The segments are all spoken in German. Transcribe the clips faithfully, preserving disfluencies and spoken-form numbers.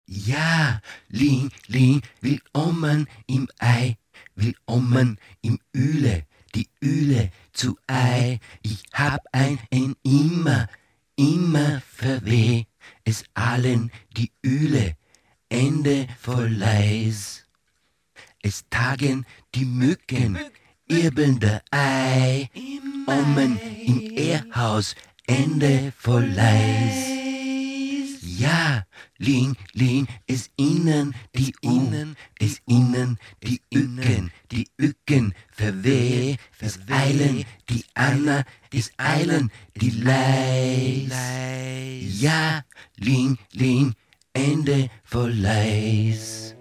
Ja, Ling, Ling, willkommen im Ei, willkommen im Üle, die Üle zu Ei. Ich hab ein, ein immer, immer verweh, es allen die Üle, Ende voll Leis. Es tagen die Mücken, irbelnder Ei, Ommen im Ehrhaus, Ende voll Leis. Ja, Ling, Ling, es innen die Innen, es innen die Ücken, die Ücken verweh, es eilen die Anna, es eilen die Leis. Ja, Ling, Ling, Ende voll Leis.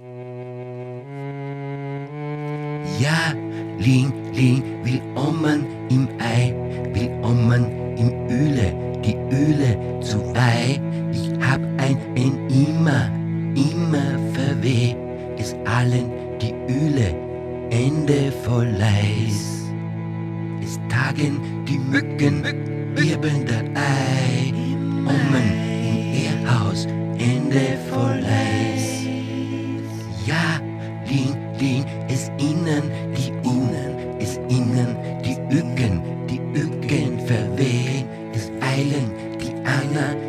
Ja, Ling, Ling, willkommen im Ei, willkommen im Öle, die Öle zu Ei. Ich hab ein, ein immer, immer verweh, es allen die Öle, Ende voll Leis. Es tagen die Mücken, wirbelnder Ei, Ommen im Ehrhaus, Ende voll Leis. Ja, Ling, Ling, es innen die Innen, es innen die Ücken, die Ücken verwehen, es eilen die Anna,